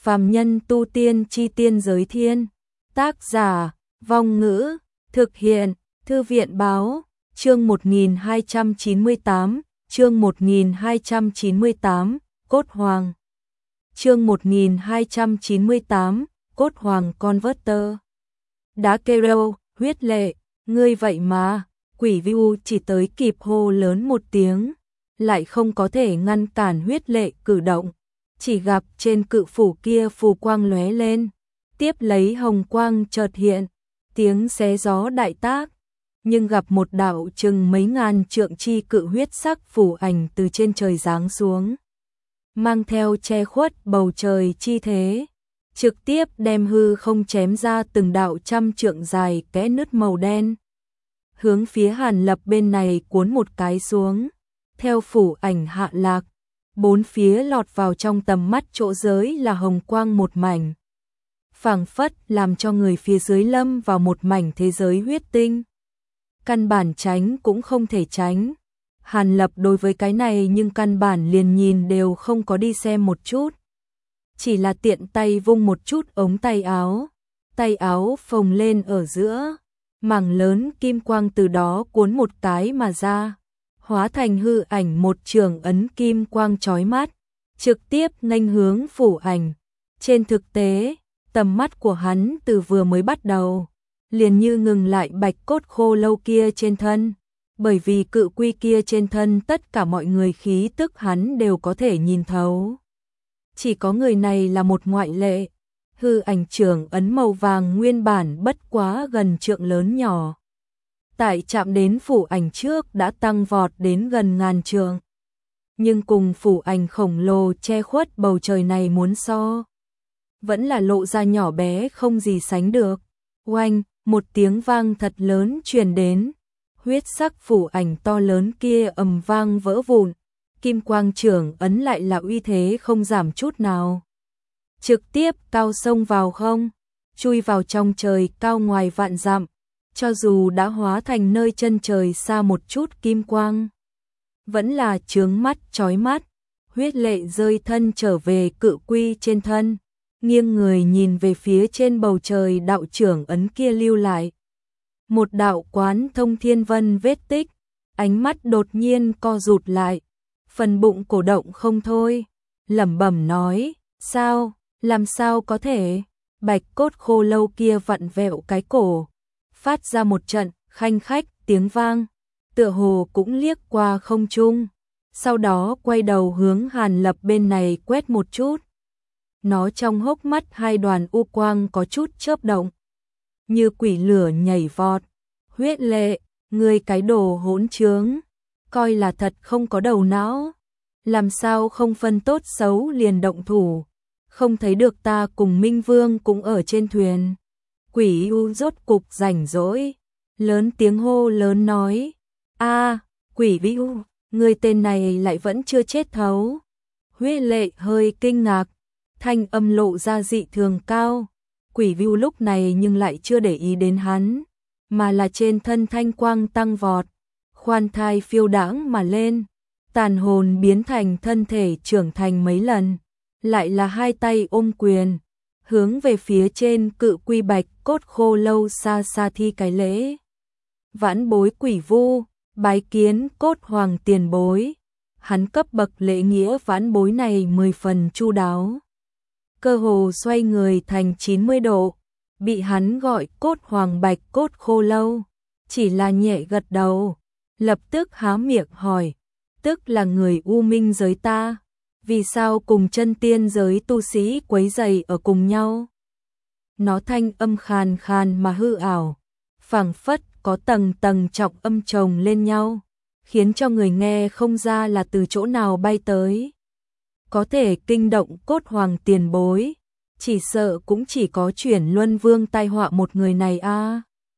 Phàm nhân tu tiên chi tiên giới thiên. Tác giả, Vong Ngữ, thực hiện, Thư viện báo, chương 1298, chương 1298, Cốt Hoàng. Chương 1298, Cốt Hoàng Converter. Đá kêu, huyết lệ, ngươi vậy mà, Quỷ Vưu chỉ tới kịp hô lớn một tiếng, lại không có thể ngăn cản huyết lệ cử động, chỉ gặp trên cự phủ kia phù quang lóe lên, tiếp lấy hồng quang chợt hiện, tiếng xé gió đại tác, nhưng gặp một đạo chừng mấy ngàn trượng chi cự huyết sắc phủ ảnh từ trên trời giáng xuống, mang theo che khuất bầu trời chi thế, trực tiếp đem hư không chém ra từng đạo trăm trượng dài kẽ nứt màu đen, hướng phía Hàn Lập bên này cuốn một cái xuống, theo phủ ảnh hạ lạc, bốn phía lọt vào trong tầm mắt chỗ giới là hồng quang một mảnh, phảng phất làm cho người phía dưới lâm vào một mảnh thế giới huyết tinh. Căn bản tránh cũng không thể tránh. Hàn Lập đối với cái này nhưng căn bản liền nhìn đều không có đi xem một chút. Chỉ là tiện tay vung một chút ống tay áo phồng lên ở giữa, mảng lớn kim quang từ đó cuốn một cái mà ra, hóa thành hư ảnh một trường ấn kim quang chói mắt, trực tiếp nghênh hướng phủ ảnh. Trên thực tế, tầm mắt của hắn từ vừa mới bắt đầu, liền như ngừng lại bạch cốt khô lâu kia trên thân, bởi vì cự quy kia trên thân tất cả mọi người khí tức hắn đều có thể nhìn thấu. Chỉ có người này là một ngoại lệ, hư ảnh trường ấn màu vàng nguyên bản bất quá gần trượng lớn nhỏ. Tại chạm đến phủ ảnh trước đã tăng vọt đến gần ngàn trượng. Nhưng cùng phủ ảnh khổng lồ che khuất bầu trời này muốn so, vẫn là lộ ra nhỏ bé không gì sánh được. Oanh, một tiếng vang thật lớn truyền đến, huyết sắc phủ ảnh to lớn kia ầm vang vỡ vụn, kim quang trưởng ấn lại là uy thế không giảm chút nào. Trực tiếp cao sông vào không, chui vào trong trời cao ngoài vạn dặm, cho dù đã hóa thành nơi chân trời xa một chút kim quang, vẫn là chướng mắt chói mắt. Huyết lệ rơi thân trở về cự quy trên thân, nghiêng người nhìn về phía trên bầu trời đạo trưởng ấn kia lưu lại. Một đạo quán thông thiên vân vết tích, ánh mắt đột nhiên co rụt lại, phần bụng cổ động không thôi, lẩm bẩm nói, sao, làm sao có thể, bạch cốt khô lâu kia vặn vẹo cái cổ, phát ra một trận khanh khách tiếng vang, tựa hồ cũng liếc qua không trung, sau đó quay đầu hướng Hàn Lập bên này quét một chút. Nó trong hốc mắt hai đoàn u quang có chút chớp động, như quỷ lửa nhảy vọt. Huyết lệ, ngươi cái đồ hỗn trướng, coi là thật không có đầu não, làm sao không phân tốt xấu liền động thủ, không thấy được ta cùng Minh Vương cũng ở trên thuyền. Quỷ u rốt cục rảnh rỗi, lớn tiếng hô lớn nói, a, Quỷ Vưu, ngươi tên này lại vẫn chưa chết thấu. Huyết lệ hơi kinh ngạc, thanh âm lộ ra dị thường cao. Quỷ Vưu lúc này nhưng lại chưa để ý đến hắn, mà là trên thân thanh quang tăng vọt, khoan thai phiêu đãng mà lên, tàn hồn biến thành thân thể trưởng thành mấy lần, lại là hai tay ôm quyền, hướng về phía trên cự quy bạch cốt khô lâu xa xa thi cái lễ. Vãn bối Quỷ Vu, bái kiến Cốt Hoàng tiền bối. Hắn cấp bậc lễ nghĩa vãn bối này 10 phần chu đáo, cơ hồ xoay người thành 90 độ, bị hắn gọi Cốt Hoàng bạch cốt khô lâu, chỉ là nhẹ gật đầu, lập tức há miệng hỏi, tức là người u minh giới ta, vì sao cùng chân tiên giới tu sĩ quấy rầy ở cùng nhau? Nó thanh âm khàn khàn mà hư ảo, phảng phất có tầng tầng trọng âm chồng lên nhau, khiến cho người nghe không ra là từ chỗ nào bay tới. Có thể kinh động Cốt Hoàng tiền bối, chỉ sợ cũng chỉ có chuyển luân vương tai họa một người này a.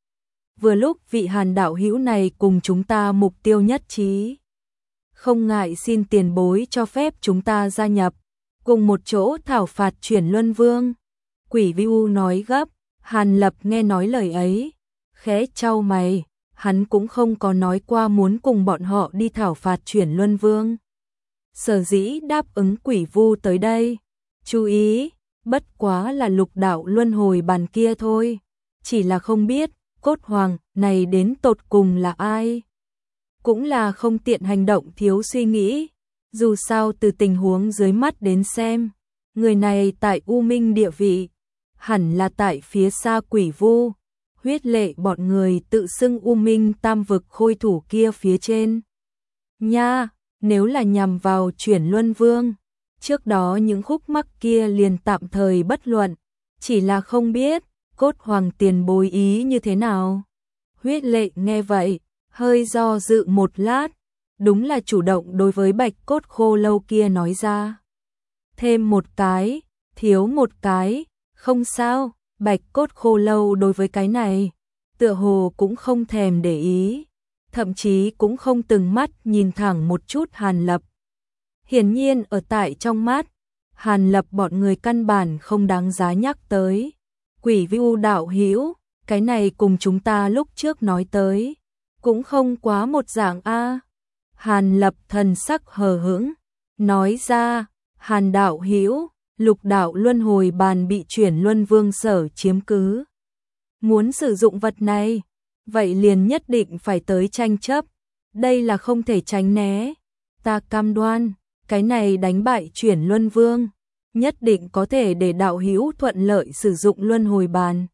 Vừa lúc vị Hàn đạo hữu này cùng chúng ta mục tiêu nhất trí, không ngại xin tiền bối cho phép chúng ta gia nhập, cùng một chỗ thảo phạt chuyển luân vương. Quỷ Vưu nói gấp. Hàn Lập nghe nói lời ấy, khẽ chau mày, hắn cũng không có nói qua muốn cùng bọn họ đi thảo phạt chuyển luân vương. Sở dĩ đáp ứng Quỷ Vu tới đây, chú ý, bất quá là lục đạo luân hồi bàn kia thôi, chỉ là không biết cốt hoàng này đến tột cùng là ai. Cũng là không tiện hành động thiếu suy nghĩ, dù sao từ tình huống dưới mắt đến xem, người này tại U Minh địa vị, hẳn là tại phía xa Quỷ Vu, Huyết Lệ bọn người tự xưng U Minh tam vực khôi thủ kia phía trên. Nha, nếu là nhằm vào Chuyển Luân Vương, trước đó những khúc mắc kia liền tạm thời bất luận, chỉ là không biết cốt hoàng tiền bối ý như thế nào. Huyết Lệ nghe vậy, hơi do dự một lát, đúng là chủ động đối với Bạch Cốt Khô Lâu kia nói ra. Thêm một cái, thiếu một cái, không sao. Bạch Cốt Khô Lâu đối với cái này, tựa hồ cũng không thèm để ý, thậm chí cũng không từng mắt nhìn thẳng một chút Hàn Lập. Hiển nhiên ở tại trong mắt, Hàn Lập bọn người căn bản không đáng giá nhắc tới. Quỷ Vu đạo hữu, cái này cùng chúng ta lúc trước nói tới, cũng không quá một dạng a. Hàn Lập thần sắc hờ hững, nói ra, Hàn đạo hữu, lục đạo luân hồi bàn bị Chuyển Luân Vương sở chiếm cứ. Muốn sử dụng vật này, vậy liền nhất định phải tới tranh chấp, đây là không thể tránh né. Ta cam đoan, cái này đánh bại Chuyển Luân Vương, nhất định có thể để đạo hữu thuận lợi sử dụng luân hồi bàn.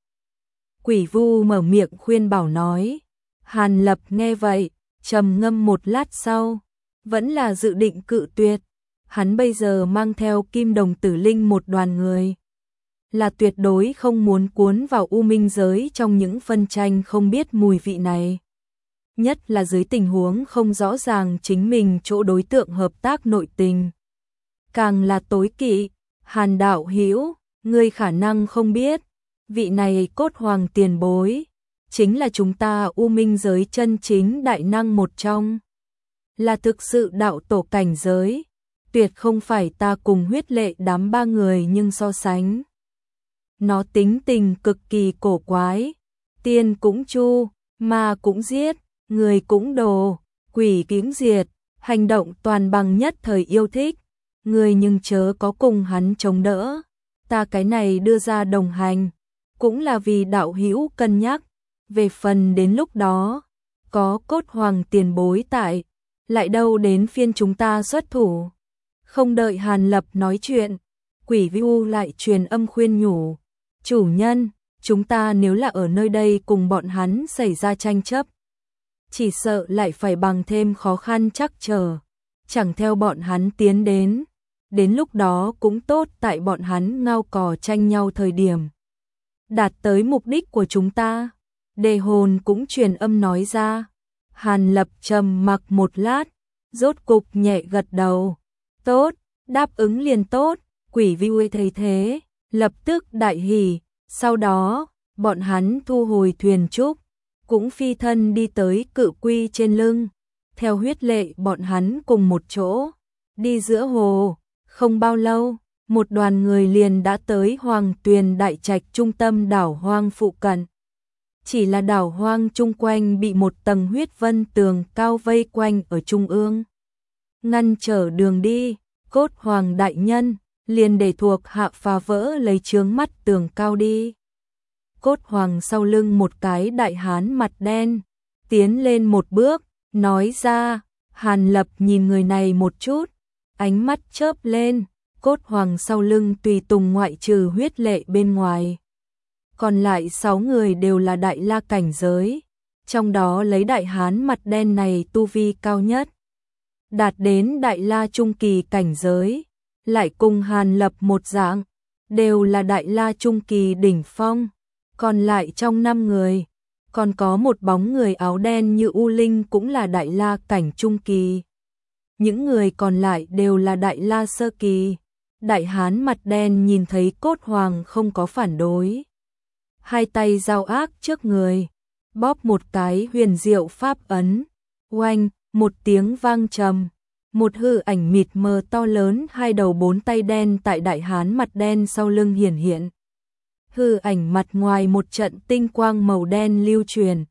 Quỷ Vu mở miệng khuyên bảo nói. Hàn Lập nghe vậy, trầm ngâm một lát sau, vẫn là dự định cự tuyệt. Hắn bây giờ mang theo Kim Đồng Tử Linh một đoàn người, là tuyệt đối không muốn cuốn vào U Minh giới trong những phân tranh không biết mùi vị này. Nhất là dưới tình huống không rõ ràng chính mình chỗ đối tượng hợp tác nội tình. Càng là tối kỵ, Hàn đạo hữu, ngươi khả năng không biết, vị này cốt hoàng tiền bối, chính là chúng ta U Minh giới chân chính đại năng một trong. Là thực sự đạo tổ cảnh giới, tuyệt không phải ta cùng Huyết Lệ đám ba người nhưng so sánh. Nó tính tình cực kỳ cổ quái, tiên cũng chu, ma cũng giết, người cũng đồ, quỷ cũng diệt, hành động toàn bằng nhất thời yêu thích. Người nhưng chớ có cùng hắn chống đỡ, ta cái này đưa ra đồng hành, cũng là vì đạo hữu cân nhắc, về phần đến lúc đó, có cốt hoàng tiền bối tại, lại đâu đến phiên chúng ta xuất thủ. Không đợi Hàn Lập nói chuyện, Quỷ Vu lại truyền âm khuyên nhủ, chủ nhân, chúng ta nếu là ở nơi đây cùng bọn hắn xảy ra tranh chấp, chỉ sợ lại phải bằng thêm khó khăn chắc trở, chẳng theo bọn hắn tiến đến lúc đó cũng tốt tại bọn hắn ngao cò tranh nhau thời điểm. Đạt tới mục đích của chúng ta, Đề Hồn cũng truyền âm nói ra. Hàn Lập trầm mặc một lát, rốt cục nhẹ gật đầu. Tốt, đáp ứng liền tốt. Quỷ Vu thấy thế, lập tức đại hỉ. Sau đó, bọn hắn thu hồi thuyền trúc, cũng phi thân đi tới cự quy trên lưng, theo Huyết Lệ bọn hắn cùng một chỗ, đi giữa hồ. Không bao lâu, một đoàn người liền đã tới Hoàng Tuyền Đại Trạch trung tâm đảo hoang phụ cận. Chỉ là đảo hoang chung quanh bị một tầng huyết vân tường cao vây quanh ở trung ương, ngăn trở đường đi. Cốt hoàng đại nhân liền để thuộc hạ phá vỡ lấy chướng mắt tường cao đi. Cốt hoàng sau lưng một cái đại hán mặt đen, tiến lên một bước, nói ra. Hàn Lập nhìn người này một chút, ánh mắt chớp lên. Cốt hoàng sau lưng tùy tùng ngoại trừ Huyết Lệ bên ngoài, còn lại 6 người đều là đại la cảnh giới, trong đó lấy đại hán mặt đen này tu vi cao nhất, đạt đến đại la trung kỳ cảnh giới, lại cùng Hàn Lập một dạng, đều là đại la trung kỳ đỉnh phong. Còn lại trong 5 người, còn có một bóng người áo đen như U Linh cũng là đại la cảnh trung kỳ. Những người còn lại đều là đại la sơ kỳ. Đại hán mặt đen nhìn thấy cốt hoàng không có phản đối, hai tay giao ác trước người, bóp một cái huyền diệu pháp ấn, oanh, một tiếng vang trầm, một hư ảnh mịt mờ to lớn 2 đầu 4 tay đen tại đại hán mặt đen sau lưng hiển hiện. Hư ảnh mặt ngoài một trận tinh quang màu đen lưu truyền,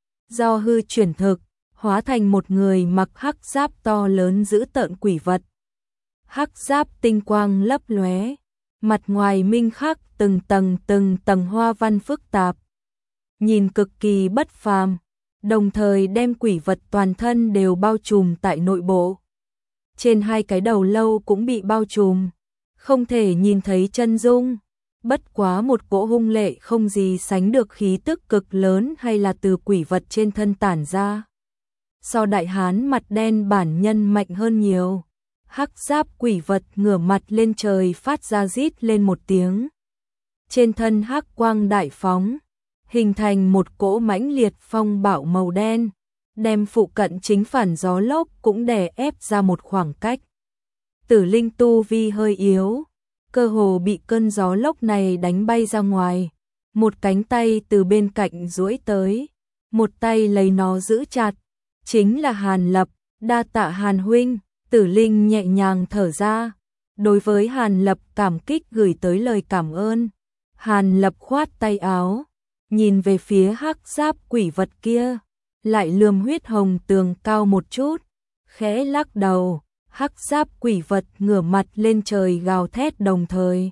do hư chuyển thực, hóa thành một người mặc hắc giáp to lớn dữ tợn quỷ vật. Hắc giáp tinh quang lấp lóe, mặt ngoài minh khắc từng tầng hoa văn phức tạp, nhìn cực kỳ bất phàm, đồng thời đem quỷ vật toàn thân đều bao trùm tại nội bộ. Trên hai cái đầu lâu cũng bị bao trùm, không thể nhìn thấy chân dung, bất quá một cỗ hung lệ không gì sánh được khí tức cực lớn hay là từ quỷ vật trên thân tản ra. So đại hán mặt đen bản nhân mạnh hơn nhiều. Hắc giáp quỷ vật ngửa mặt lên trời phát ra rít lên một tiếng. Trên thân hắc quang đại phóng, hình thành một cỗ mãnh liệt phong bạo màu đen, đem phụ cận chính phản gió lốc cũng đè ép ra một khoảng cách. Tử linh tu vi hơi yếu, cơ hồ bị cơn gió lốc này đánh bay ra ngoài, một cánh tay từ bên cạnh duỗi tới, một tay lấy nó giữ chặt, chính là Hàn Lập. Đa tạ Hàn huynh. Tử linh nhẹ nhàng thở ra, đối với Hàn Lập cảm kích gửi tới lời cảm ơn. Hàn Lập khoát tay áo, nhìn về phía hắc giáp quỷ vật kia, lại lườm huyết hồng tường cao một chút, khẽ lắc đầu. Hắc giáp quỷ vật ngửa mặt lên trời gào thét đồng thời.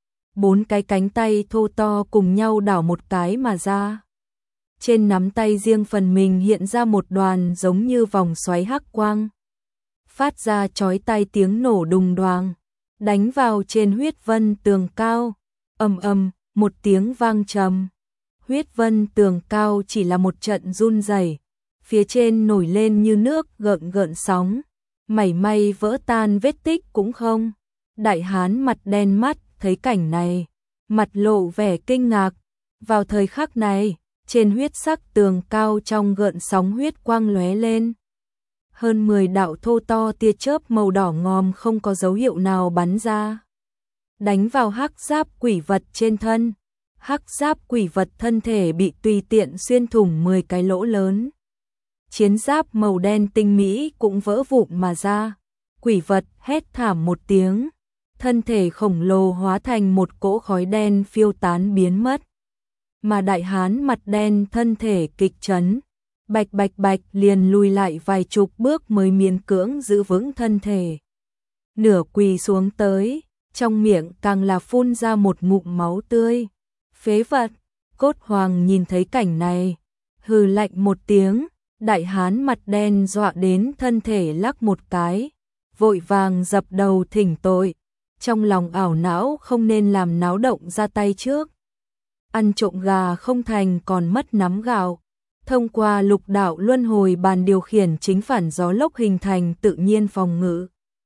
4 cái cánh tay thô to cùng nhau đảo một cái mà ra. Trên nắm tay riêng phần mình hiện ra một đoàn giống như vòng xoáy hắc quang, phát ra chói tai tiếng nổ đùng đoàng, đánh vào trên huyết vân tường cao. Ầm ầm, một tiếng vang trầm. Huyết vân tường cao chỉ là một trận run rẩy, phía trên nổi lên như nước gợn gợn sóng, mảy may vỡ tan vết tích cũng không. Đại hán mặt đen mắt thấy cảnh này, mặt lộ vẻ kinh ngạc. Vào thời khắc này, trên huyết sắc tường cao trong gợn sóng huyết quang lóe lên. Hơn 10 đạo thô to tia chớp màu đỏ ngòm không có dấu hiệu nào bắn ra, đánh vào hắc giáp quỷ vật trên thân. Hắc giáp quỷ vật thân thể bị tùy tiện xuyên thủng 10 cái lỗ lớn. Chiến giáp màu đen tinh mỹ cũng vỡ vụn mà ra. Quỷ vật hét thảm một tiếng, thân thể khổng lồ hóa thành một cỗ khói đen phiêu tán biến mất. Mà đại hán mặt đen thân thể kịch chấn, bạch bạch bạch liền lùi lại vài chục bước mới miễn cưỡng giữ vững thân thể. Nửa quỳ xuống tới, trong miệng càng là phun ra một ngụm máu tươi. Phế vật. Cốt Hoàng nhìn thấy cảnh này, hừ lạnh một tiếng. Đại hán mặt đen dọa đến thân thể lắc một cái, vội vàng dập đầu thỉnh tội, trong lòng ảo não không nên làm náo động ra tay trước. Ăn trộm gà không thành còn mất nắm gạo. Thông qua lục đạo luân hồi bàn điều khiển chính phản gió lốc hình thành tự nhiên phòng ngự,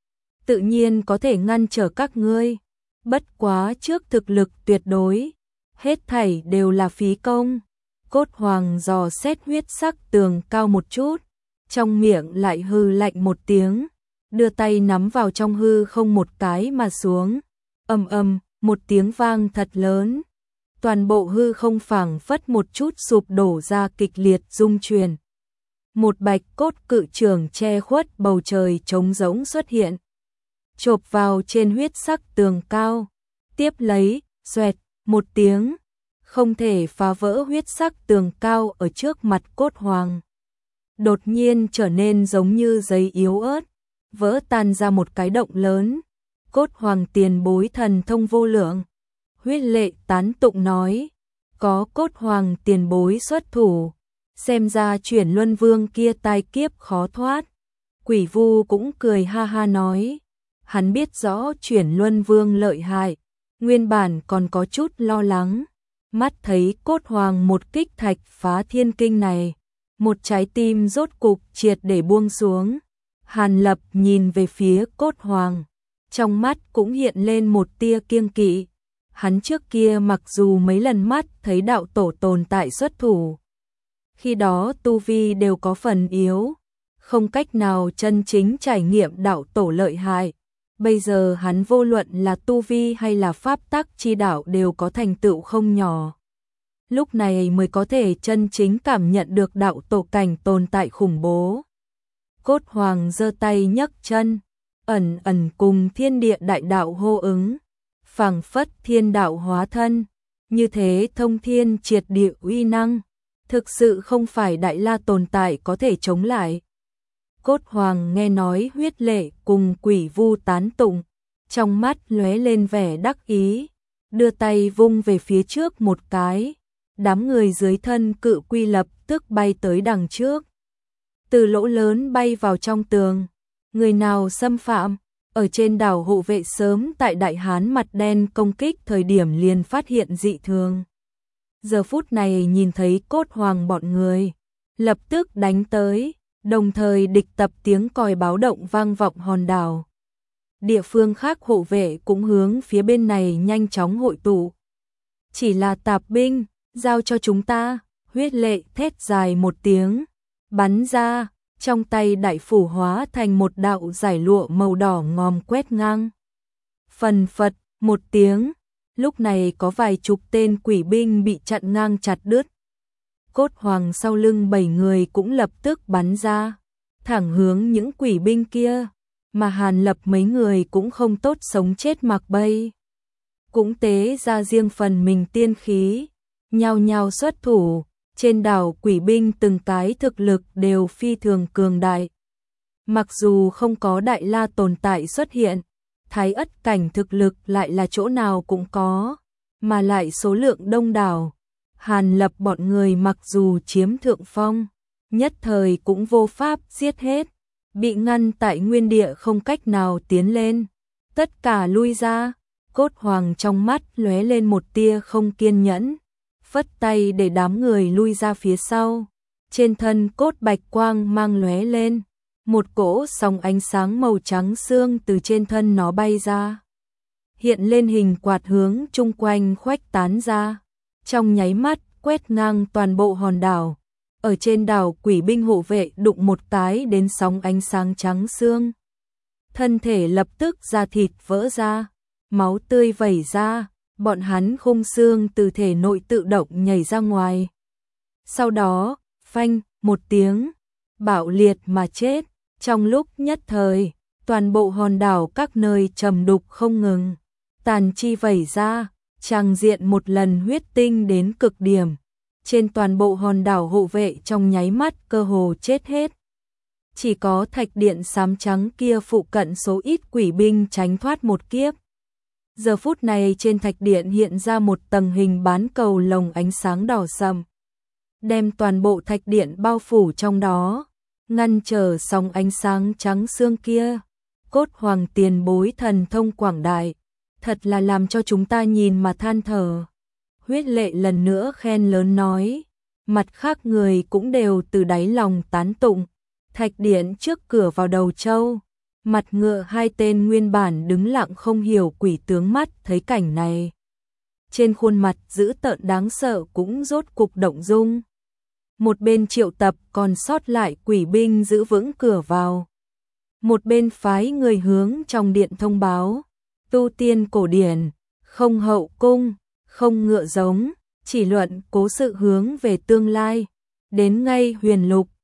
tự nhiên có thể ngăn trở các ngươi. Bất quá trước thực lực tuyệt đối, hết thảy đều là phí công. Cốt Hoàng dò xét huyết sắc tường cao một chút, trong miệng lại hư lạnh một tiếng, đưa tay nắm vào trong hư không một cái mà xuống. Ầm ầm, một tiếng vang thật lớn. Toàn bộ hư không phảng phất một chút sụp đổ ra kịch liệt rung chuyển. Một bạch cốt cự trường che khuất bầu trời trống rỗng xuất hiện, chộp vào trên huyết sắc tường cao. Tiếp lấy, xoẹt, một tiếng, không thể phá vỡ huyết sắc tường cao ở trước mặt Cốt Hoàng. Đột nhiên trở nên giống như giấy yếu ớt, vỡ tan ra một cái động lớn. Cốt Hoàng tiền bối thần thông vô lượng. Huyết Lệ tán tụng nói, có Cốt Hoàng tiền bối xuất thủ, xem ra Chuyển Luân Vương kia tai kiếp khó thoát. Quỷ Vu cũng cười ha ha nói, hắn biết rõ Chuyển Luân Vương lợi hại, nguyên bản còn có chút lo lắng, mắt thấy Cốt Hoàng một kích thạch phá thiên kinh này, một trái tim rốt cục triệt để buông xuống. Hàn Lập nhìn về phía Cốt Hoàng, trong mắt cũng hiện lên một tia kiêng kỵ. Hắn trước kia mặc dù mấy lần mắt thấy đạo tổ tồn tại xuất thủ, khi đó tu vi đều có phần yếu, không cách nào chân chính trải nghiệm đạo tổ lợi hại. Bây giờ hắn vô luận là tu vi hay là pháp tắc chi đạo đều có thành tựu không nhỏ. Lúc này mới có thể chân chính cảm nhận được đạo tổ cảnh tồn tại khủng bố. Cốt Hoàng giơ tay nhấc chân, ẩn ẩn cùng thiên địa đại đạo hô ứng, phảng phất thiên đạo hóa thân, như thế thông thiên triệt địa uy năng, thực sự không phải Đại La tồn tại có thể chống lại. Cốt Hoàng nghe nói Huyết Lệ cùng Quỷ Vu tán tụng, trong mắt lóe lên vẻ đắc ý, đưa tay vung về phía trước một cái, đám người dưới thân cự quy lập tức bay tới đằng trước. Từ lỗ lớn bay vào trong tường, người nào xâm phạm, ở trên đảo hộ vệ sớm tại Đại Hán mặt đen công kích thời điểm liền phát hiện dị thường. Giờ phút này nhìn thấy Cốt Hoàng bọn người, lập tức đánh tới, đồng thời địch tập tiếng còi báo động vang vọng hòn đảo. Địa phương khác hộ vệ cũng hướng phía bên này nhanh chóng hội tụ. Chỉ là tạp binh, giao cho chúng ta, Huyết Lệ thét dài một tiếng, bắn ra, trong tay đại phủ hóa thành một đạo giải lụa màu đỏ ngòm quét ngang. Phần phật, một tiếng, lúc này có vài chục tên quỷ binh bị chặn ngang chặt đứt. Cốt Hoàng sau lưng 7 người cũng lập tức bắn ra, thẳng hướng những quỷ binh kia, mà Hàn Lập mấy người cũng không tốt sống chết mặc bay. Cũng tế ra riêng phần mình tiên khí, nhao nhao xuất thủ, trên đảo quỷ binh từng cái thực lực đều phi thường cường đại. Mặc dù không có Đại La tồn tại xuất hiện, Thái Ất cảnh thực lực lại là chỗ nào cũng có, mà lại số lượng đông đảo. Hàn Lập bọn người mặc dù chiếm thượng phong, nhất thời cũng vô pháp giết hết, bị ngăn tại nguyên địa không cách nào tiến lên, tất cả lui ra. Cốt Hoàng trong mắt lóe lên một tia không kiên nhẫn, phất tay để đám người lui ra phía sau. Trên thân cốt bạch quang mang lóe lên, một cỗ sóng ánh sáng màu trắng xương từ trên thân nó bay ra, hiện lên hình quạt hướng chung quanh khuếch tán ra, trong nháy mắt quét ngang toàn bộ hòn đảo. Ở trên đảo quỷ binh hộ vệ đụng một cái đến sóng ánh sáng trắng xương, thân thể lập tức da thịt vỡ ra, máu tươi vẩy ra, bọn hắn khung xương từ thể nội tự động nhảy ra ngoài. Sau đó, phanh, một tiếng, bạo liệt mà chết. Trong lúc nhất thời, toàn bộ hòn đảo các nơi trầm đục không ngừng, tàn chi vẩy ra, tràng diện một lần huyết tinh đến cực điểm. Trên toàn bộ hòn đảo hộ vệ trong nháy mắt cơ hồ chết hết. Chỉ có thạch điện xám trắng kia phụ cận số ít quỷ binh tránh thoát một kiếp. Giờ phút này trên thạch điện hiện ra một tầng hình bán cầu lồng ánh sáng đỏ sậm, đem toàn bộ thạch điện bao phủ trong đó, ngăn trở sóng ánh sáng trắng xương kia. Cốt Hoàng tiền bối thần thông quảng đại, thật là làm cho chúng ta nhìn mà than thở. Huyết Lệ lần nữa khen lớn nói, mặt khác người cũng đều từ đáy lòng tán tụng. Thạch điện trước cửa vào Đầu Châu, mặt ngựa hai tên nguyên bản đứng lặng không hiểu quỷ tướng mắt thấy cảnh này, trên khuôn mặt dữ tợn đáng sợ cũng rốt cục động dung. Một bên triệu tập còn sót lại quỷ binh giữ vững cửa vào, một bên phái người hướng trong điện thông báo, tu tiên cổ điển, không hậu cung, không ngựa giống, chỉ luận cố sự hướng về tương lai, đến ngay huyền lục,